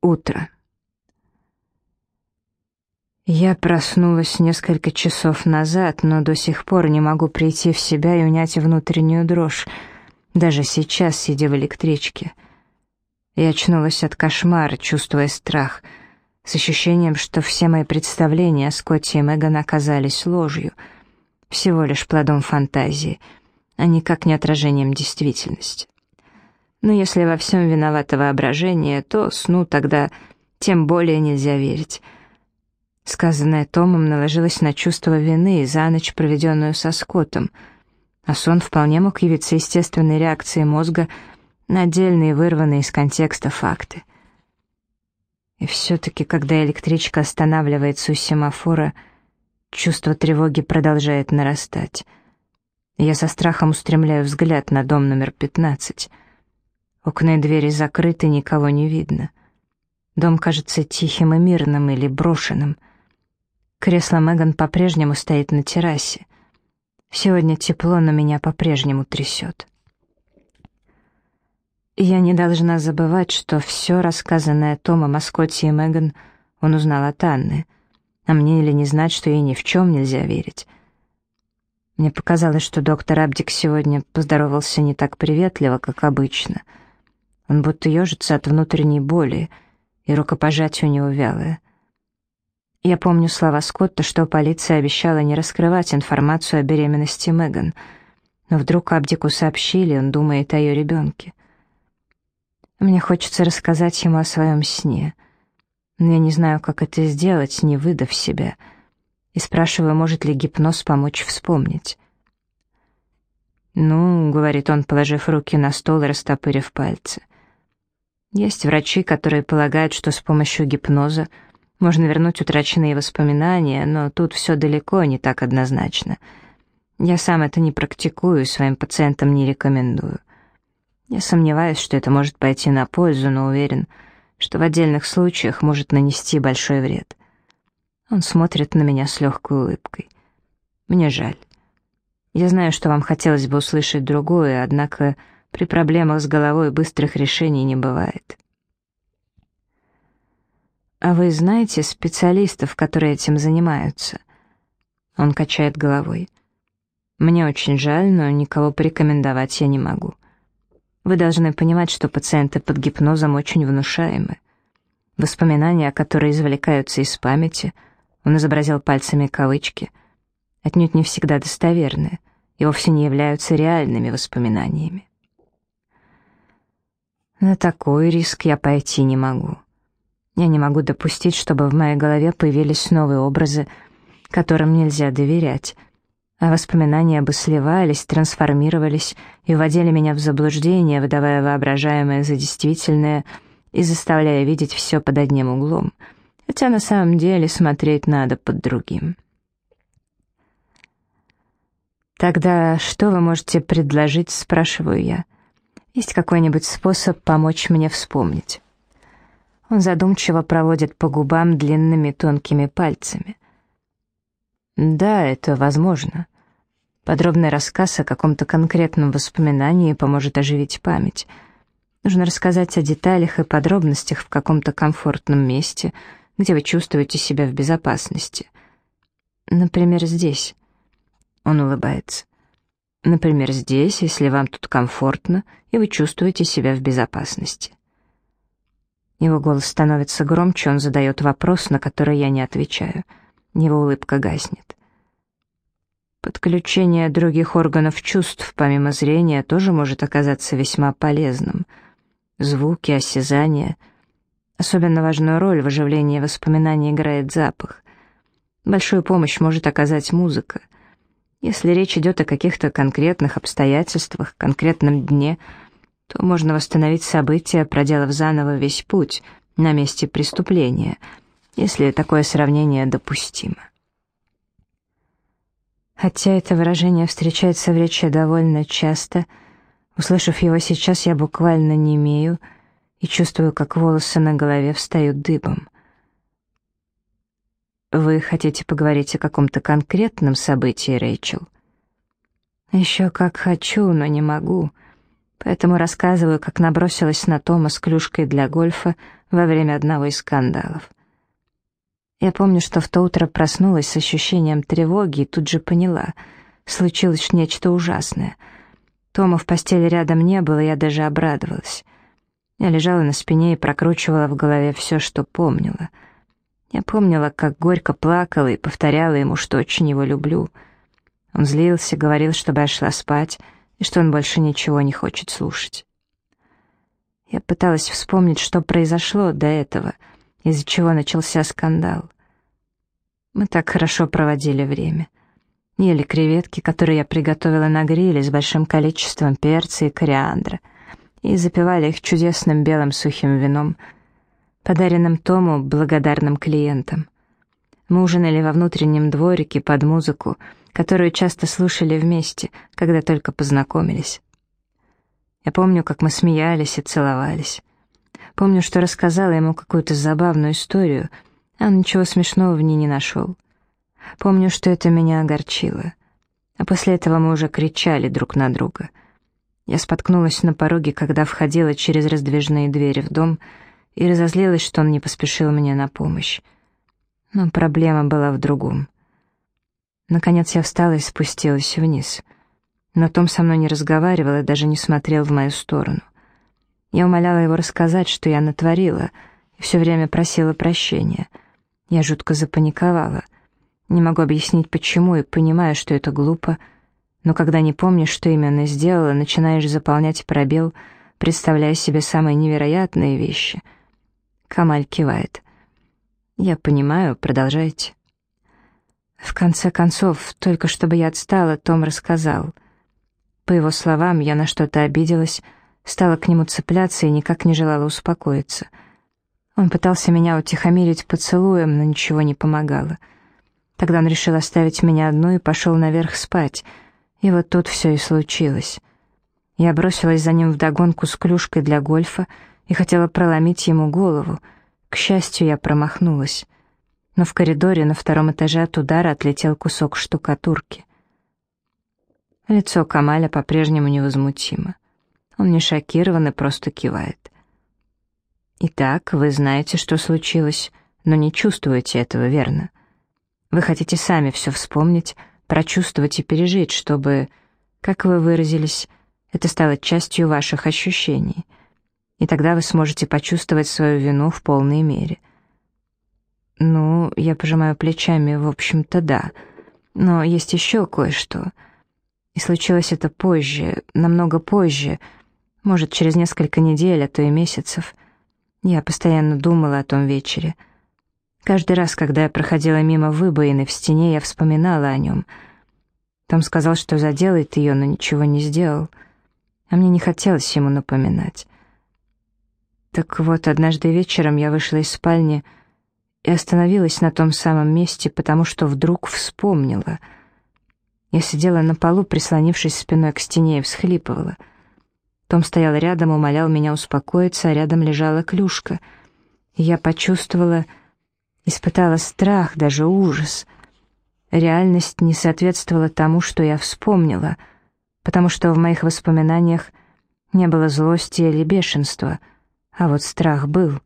Утро. Я проснулась несколько часов назад, но до сих пор не могу прийти в себя и унять внутреннюю дрожь, даже сейчас, сидя в электричке. Я очнулась от кошмара, чувствуя страх, с ощущением, что все мои представления о Скотте и Меган оказались ложью, всего лишь плодом фантазии, а никак не отражением действительности. Но если во всем виновато воображение, то сну тогда тем более нельзя верить. Сказанное Томом наложилось на чувство вины за ночь, проведенную со Скоттом, а сон вполне мог явиться естественной реакцией мозга на отдельные вырванные из контекста факты. И все-таки, когда электричка останавливается у семафора, чувство тревоги продолжает нарастать. Я со страхом устремляю взгляд на дом номер 15. Окна и двери закрыты, никого не видно. Дом кажется тихим и мирным или брошенным. Кресло Меган по-прежнему стоит на террасе. Сегодня тепло, но меня по-прежнему трясет. Я не должна забывать, что все рассказанное Томом о Скотте и Меган он узнал от Анны, а мне или не знать, что ей ни в чем нельзя верить. Мне показалось, что доктор Абдик сегодня поздоровался не так приветливо, как обычно. Он будто ежится от внутренней боли, и рукопожатие у него вялое. Я помню слова Скотта, что полиция обещала не раскрывать информацию о беременности Меган, но вдруг Абдику сообщили, он думает о ее ребенке. Мне хочется рассказать ему о своем сне, но я не знаю, как это сделать, не выдав себя, и спрашиваю, может ли гипноз помочь вспомнить. «Ну», — говорит он, положив руки на стол и растопырив пальцы, — «есть врачи, которые полагают, что с помощью гипноза можно вернуть утраченные воспоминания, но тут все далеко не так однозначно. Я сам это не практикую, своим пациентам не рекомендую. Я сомневаюсь, что это может пойти на пользу, но уверен, что в отдельных случаях может нанести большой вред». Он смотрит на меня с легкой улыбкой. «Мне жаль. Я знаю, что вам хотелось бы услышать другое, однако при проблемах с головой быстрых решений не бывает». «А вы знаете специалистов, которые этим занимаются?» Он качает головой. «Мне очень жаль, но никого порекомендовать я не могу. Вы должны понимать, что пациенты под гипнозом очень внушаемы. Воспоминания, которые извлекаются из памяти, он изобразил пальцами кавычки, отнюдь не всегда достоверны и вовсе не являются реальными воспоминаниями. На такой риск я пойти не могу. Я не могу допустить, чтобы в моей голове появились новые образы, которым нельзя доверять, а воспоминания бы сливались, трансформировались и вводили меня в заблуждение, выдавая воображаемое за действительное и заставляя видеть все под одним углом, хотя на самом деле смотреть надо под другим. «Тогда что вы можете предложить?» — спрашиваю я. «Есть какой-нибудь способ помочь мне вспомнить?» Он задумчиво проводит по губам длинными тонкими пальцами. «Да, это возможно. Подробный рассказ о каком-то конкретном воспоминании поможет оживить память. Нужно рассказать о деталях и подробностях в каком-то комфортном месте, где вы чувствуете себя в безопасности. Например, здесь». Он улыбается. «Например, здесь, если вам тут комфортно, и вы чувствуете себя в безопасности». Его голос становится громче, он задает вопрос, на который я не отвечаю. Его улыбка гаснет. Подключение других органов чувств, помимо зрения, тоже может оказаться весьма полезным. Звуки, осязание. Особенно важную роль в оживлении воспоминаний играет запах. Большую помощь может оказать музыка. Если речь идет о каких-то конкретных обстоятельствах, конкретном дне, то можно восстановить события, проделав заново весь путь на месте преступления, если такое сравнение допустимо. Хотя это выражение встречается в речи довольно часто, услышав его сейчас, я буквально немею и чувствую, как волосы на голове встают дыбом. «Вы хотите поговорить о каком-то конкретном событии, Рэйчел?» «Еще как хочу, но не могу. Поэтому рассказываю, как набросилась на Тома с клюшкой для гольфа во время одного из скандалов. Я помню, что в то утро проснулась с ощущением тревоги и тут же поняла — случилось нечто ужасное. Тома в постели рядом не было, я даже обрадовалась. Я лежала на спине и прокручивала в голове все, что помнила. Я помнила, как горько плакала и повторяла ему, что очень его люблю. Он злился, говорил, чтобы я шла спать, и что он больше ничего не хочет слушать. Я пыталась вспомнить, что произошло до этого, из-за чего начался скандал. Мы так хорошо проводили время. Ели креветки, которые я приготовила на гриле с большим количеством перца и кориандра, и запивали их чудесным белым сухим вином, подаренным Тому благодарным клиентам. Мы ужинали во внутреннем дворике под музыку, которую часто слушали вместе, когда только познакомились. Я помню, как мы смеялись и целовались. Помню, что рассказала ему какую-то забавную историю, а он ничего смешного в ней не нашел. Помню, что это меня огорчило. А после этого мы уже кричали друг на друга. Я споткнулась на пороге, когда входила через раздвижные двери в дом, и разозлилась, что он не поспешил мне на помощь. Но проблема была в другом. Наконец я встала и спустилась вниз. Но Том со мной не разговаривал и даже не смотрел в мою сторону. Я умоляла его рассказать, что я натворила, и все время просила прощения. Я жутко запаниковала. Не могу объяснить, почему, и понимаю, что это глупо, но когда не помнишь, что именно сделала, начинаешь заполнять пробел, представляя себе самые невероятные вещи. Камаль кивает. «Я понимаю, продолжайте». В конце концов, только чтобы я отстала, Том рассказал. По его словам, я на что-то обиделась, стала к нему цепляться и никак не желала успокоиться. Он пытался меня утихомирить поцелуем, но ничего не помогало. Тогда он решил оставить меня одну и пошел наверх спать. И вот тут все и случилось. Я бросилась за ним вдогонку с клюшкой для гольфа и хотела проломить ему голову. К счастью, я промахнулась. Но в коридоре на 2-м этаже от удара отлетел кусок штукатурки. Лицо Камаля по-прежнему невозмутимо. Он не шокирован и просто кивает. «Итак, вы знаете, что случилось, но не чувствуете этого, верно? Вы хотите сами все вспомнить, прочувствовать и пережить, чтобы, как вы выразились, это стало частью ваших ощущений. И тогда вы сможете почувствовать свою вину в полной мере». «Ну, я пожимаю плечами, в общем-то, да. Но есть еще кое-что. И случилось это позже, намного позже, может, через несколько недель, а то и месяцев. Я постоянно думала о том вечере. Каждый раз, когда я проходила мимо выбоины в стене, я вспоминала о нем. Том сказал, что заделает ее, но ничего не сделал. А мне не хотелось ему напоминать. Так вот, однажды вечером я вышла из спальни и остановилась на том самом месте, потому что вдруг вспомнила. Я сидела на полу, прислонившись спиной к стене, и всхлипывала. Том стоял рядом, умолял меня успокоиться, а рядом лежала клюшка. И я почувствовала, испытала страх, даже ужас. Реальность не соответствовала тому, что я вспомнила, потому что в моих воспоминаниях не было злости или бешенства, а вот страх был.